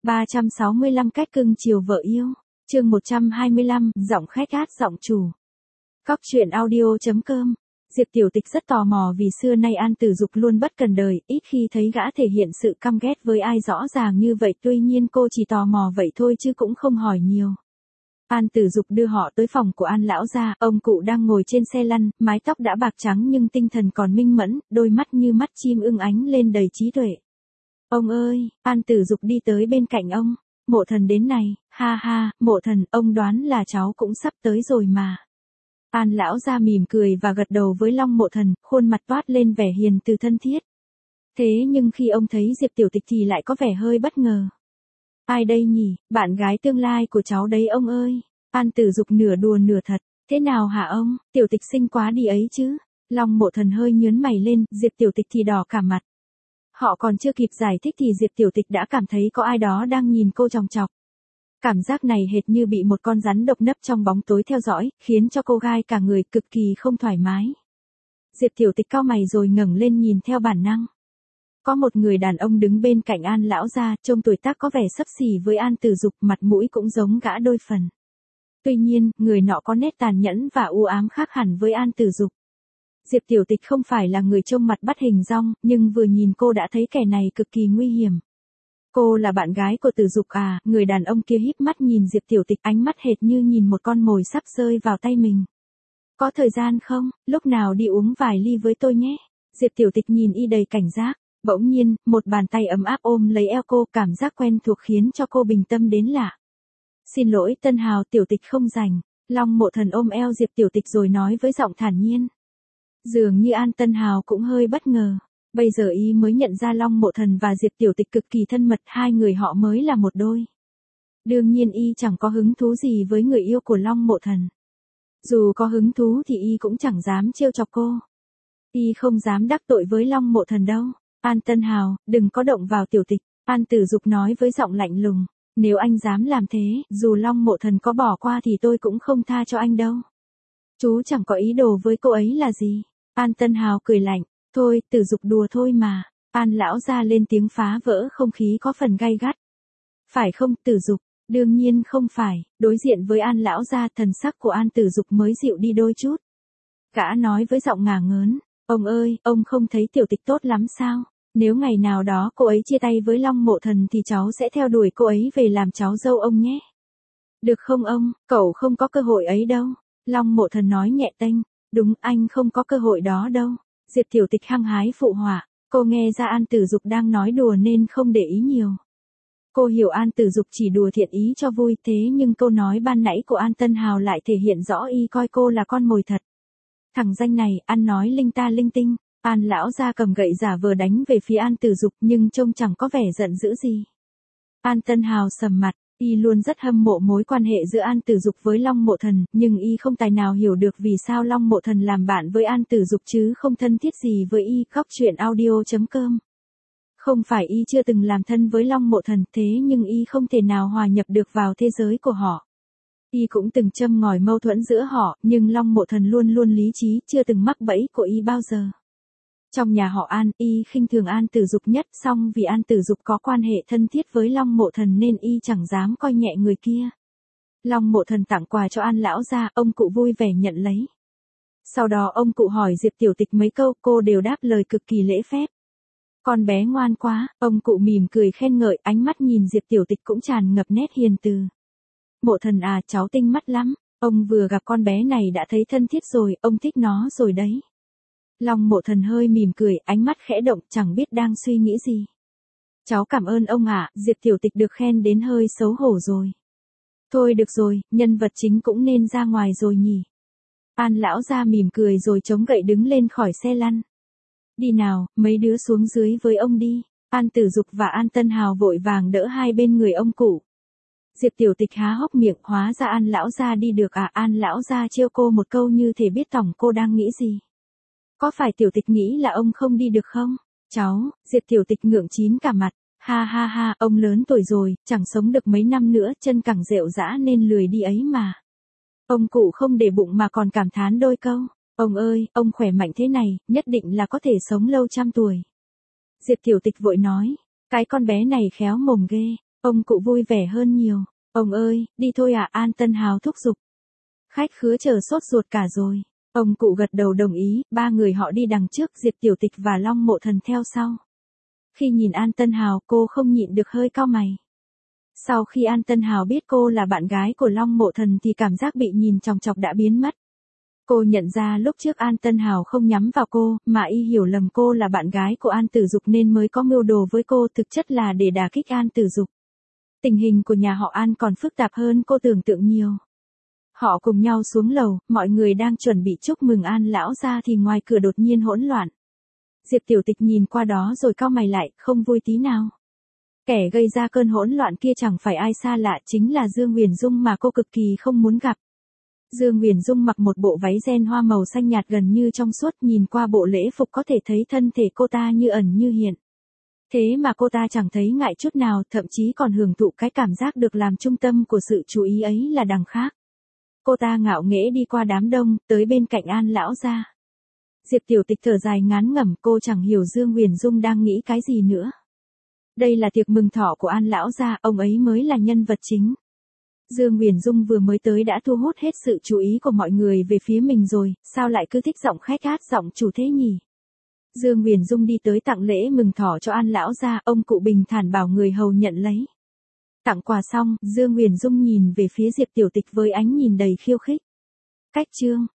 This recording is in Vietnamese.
365 cách cưng chiều vợ yêu. Chương 125, giọng khách át giọng chủ. Cóc truyện audio.com. Diệp Tiểu Tịch rất tò mò vì xưa nay An Tử Dục luôn bất cần đời, ít khi thấy gã thể hiện sự căm ghét với ai rõ ràng như vậy, tuy nhiên cô chỉ tò mò vậy thôi chứ cũng không hỏi nhiều. An Tử Dục đưa họ tới phòng của An lão gia, ông cụ đang ngồi trên xe lăn, mái tóc đã bạc trắng nhưng tinh thần còn minh mẫn, đôi mắt như mắt chim ưng ánh lên đầy trí tuệ. Ông ơi, An Tử Dục đi tới bên cạnh ông. Mộ Thần đến này, ha ha, Mộ Thần, ông đoán là cháu cũng sắp tới rồi mà. An lão gia mỉm cười và gật đầu với Long Mộ Thần, khuôn mặt toát lên vẻ hiền từ thân thiết. Thế nhưng khi ông thấy Diệp Tiểu Tịch thì lại có vẻ hơi bất ngờ. Ai đây nhỉ, bạn gái tương lai của cháu đấy ông ơi. An Tử Dục nửa đùa nửa thật, thế nào hả ông, Tiểu Tịch xinh quá đi ấy chứ. Long Mộ Thần hơi nhướng mày lên, Diệp Tiểu Tịch thì đỏ cả mặt. Họ còn chưa kịp giải thích thì Diệp Tiểu Tịch đã cảm thấy có ai đó đang nhìn cô chòng chọc. Cảm giác này hệt như bị một con rắn độc nấp trong bóng tối theo dõi, khiến cho cô gai cả người cực kỳ không thoải mái. Diệp Tiểu Tịch cau mày rồi ngẩng lên nhìn theo bản năng. Có một người đàn ông đứng bên cạnh An lão gia, trông tuổi tác có vẻ xấp xỉ với An Tử Dục, mặt mũi cũng giống gã đôi phần. Tuy nhiên, người nọ có nét tàn nhẫn và u ám khác hẳn với An Tử Dục. Diệp Tiểu Tịch không phải là người trông mặt bắt hình dong, nhưng vừa nhìn cô đã thấy kẻ này cực kỳ nguy hiểm. Cô là bạn gái của Tử Dục à? Người đàn ông kia híp mắt nhìn Diệp Tiểu Tịch, ánh mắt hệt như nhìn một con mồi sắp rơi vào tay mình. Có thời gian không, lúc nào đi uống vài ly với tôi nhé. Diệp Tiểu Tịch nhìn y đầy cảnh giác, bỗng nhiên, một bàn tay ấm áp ôm lấy eo cô, cảm giác quen thuộc khiến cho cô bình tâm đến lạ. Xin lỗi Tân Hào, Tiểu Tịch không rảnh. Long Mộ Thần ôm eo Diệp Tiểu Tịch rồi nói với giọng thản nhiên. Dường như An Tân Hào cũng hơi bất ngờ. Bây giờ y mới nhận ra Long Mộ Thần và Diệp Tiểu Tịch cực kỳ thân mật, hai người họ mới là một đôi. Đương nhiên y chẳng có hứng thú gì với người yêu của Long Mộ Thần. Dù có hứng thú thì y cũng chẳng dám trêu chọc cô. Y không dám đắc tội với Long Mộ Thần đâu. An Tân Hào, đừng có động vào Tiểu Tịch. An Tử Dục nói với giọng lạnh lùng. Nếu anh dám làm thế, dù Long Mộ Thần có bỏ qua thì tôi cũng không tha cho anh đâu. Chú chẳng có ý đồ với cô ấy là gì. An Tân Hào cười lạnh. Thôi, Tử Dục đùa thôi mà. An lão gia lên tiếng phá vỡ không khí có phần gay gắt. Phải không, Tử Dục? Đương nhiên không phải. Đối diện với An lão gia, thần sắc của An Tử Dục mới dịu đi đôi chút. Gã nói với giọng ngả ngớn. Ông ơi, ông không thấy Tiểu Tịch tốt lắm sao? Nếu ngày nào đó cô ấy chia tay với Long Mộ Thần thì cháu sẽ theo đuổi cô ấy về làm cháu dâu ông nhé. Được không ông, cậu không có cơ hội ấy đâu. Long Mộ Thần nói nhẹ tênh. Đúng, anh không có cơ hội đó đâu. Diệp Tiểu Tịch hăng hái phụ họa. Cô nghe ra An Tử Dục đang nói đùa nên không để ý nhiều. Cô hiểu An Tử Dục chỉ đùa thiện ý cho vui, thế nhưng câu nói ban nãy của An Tân Hào lại thể hiện rõ y coi cô là con mồi thật. Thằng danh này, ăn nói linh ta linh tinh. An lão gia cầm gậy giả vờ đánh về phía An Tử Dục nhưng trông chẳng có vẻ giận dữ gì. An Tân Hào sầm mặt, y luôn rất hâm mộ mối quan hệ giữa An Tử Dục với Long Mộ Thần, nhưng y không tài nào hiểu được vì sao Long Mộ Thần làm bạn với An Tử Dục chứ không thân thiết gì với y. Cóc truyện audio.com. Không phải y chưa từng làm thân với Long Mộ Thần, thế nhưng y không thể nào hòa nhập được vào thế giới của họ. Y cũng từng châm ngòi mâu thuẫn giữa họ, nhưng Long Mộ Thần luôn luôn lý trí, chưa từng mắc bẫy của y bao giờ. Trong nhà họ An, y khinh thường An Tử Dục nhất, song vì An Tử Dục có quan hệ thân thiết với Long Mộ Thần nên y chẳng dám coi nhẹ người kia. Long Mộ Thần tặng quà cho An lão gia, ông cụ vui vẻ nhận lấy. Sau đó ông cụ hỏi Diệp Tiểu Tịch mấy câu, cô đều đáp lời cực kỳ lễ phép. Con bé ngoan quá, ông cụ mỉm cười khen ngợi, ánh mắt nhìn Diệp Tiểu Tịch cũng tràn ngập nét hiền từ. Mộ Thần à, cháu tinh mắt lắm, ông vừa gặp con bé này đã thấy thân thiết rồi, ông thích nó rồi đấy. Long Mộ Thần hơi mỉm cười, ánh mắt khẽ động, chẳng biết đang suy nghĩ gì. Cháu cảm ơn ông ạ, Diệp Tiểu Tịch được khen đến hơi xấu hổ rồi. Thôi được rồi, nhân vật chính cũng nên ra ngoài rồi nhỉ. An lão gia mỉm cười rồi chống gậy đứng lên khỏi xe lăn. Đi nào, mấy đứa xuống dưới với ông đi. An Tử Dục và An Tân Hào vội vàng đỡ hai bên người ông cụ. Diệp Tiểu Tịch há hốc miệng, hóa ra An lão gia đi được à? An lão gia trêu cô một câu như thể biết tỏng cô đang nghĩ gì. Có phải Tiểu Tịch nghĩ là ông không đi được không? Cháu, Diệp Tiểu Tịch ngượng chín cả mặt. Ha ha ha, ông lớn tuổi rồi, chẳng sống được mấy năm nữa, chân cẳng rệu rã nên lười đi ấy mà. Ông cụ không để bụng mà còn cảm thán đôi câu. Ông ơi, ông khỏe mạnh thế này, nhất định là có thể sống lâu trăm tuổi. Diệp Tiểu Tịch vội nói. Cái con bé này khéo mồm ghê. Ông cụ vui vẻ hơn nhiều. Ông ơi, đi thôi à, An Tân Hào thúc giục. Khách khứa chờ sốt ruột cả rồi. Ông cụ gật đầu đồng ý, ba người họ đi đằng trước, Diệp Tiểu Tịch và Long Mộ Thần theo sau. Khi nhìn An Tân Hào, cô không nhịn được hơi cau mày. Sau khi An Tân Hào biết cô là bạn gái của Long Mộ Thần thì cảm giác bị nhìn chòng chọc đã biến mất. Cô nhận ra lúc trước An Tân Hào không nhắm vào cô, mà y hiểu lầm cô là bạn gái của An Tử Dục nên mới có mưu đồ với cô, thực chất là để đả kích An Tử Dục. Tình hình của nhà họ An còn phức tạp hơn cô tưởng tượng nhiều. Họ cùng nhau xuống lầu, mọi người đang chuẩn bị chúc mừng An lão gia thì ngoài cửa đột nhiên hỗn loạn. Diệp Tiểu Tịch nhìn qua đó rồi cau mày lại, không vui tí nào. Kẻ gây ra cơn hỗn loạn kia chẳng phải ai xa lạ, chính là Dương Huyền Dung mà cô cực kỳ không muốn gặp. Dương Huyền Dung mặc một bộ váy ren hoa màu xanh nhạt gần như trong suốt, nhìn qua bộ lễ phục có thể thấy thân thể cô ta như ẩn như hiện. Thế mà cô ta chẳng thấy ngại chút nào, thậm chí còn hưởng thụ cái cảm giác được làm trung tâm của sự chú ý ấy là đằng khác. Cô ta ngạo nghễ đi qua đám đông, tới bên cạnh An lão gia. Diệp Tiểu Tịch thở dài ngán ngẩm, cô chẳng hiểu Dương Huyền Dung đang nghĩ cái gì nữa. Đây là tiệc mừng thọ của An lão gia, ông ấy mới là nhân vật chính. Dương Huyền Dung vừa mới tới đã thu hút hết sự chú ý của mọi người về phía mình rồi, sao lại cứ thích giọng khách hát giọng chủ thế nhỉ? Dương Huyền Dung đi tới tặng lễ mừng thọ cho An lão gia, ông cụ bình thản bảo người hầu nhận lấy. Tặng quà xong, Dương Huyền Dung nhìn về phía Diệp Tiểu Tịch với ánh nhìn đầy khiêu khích. Cách chương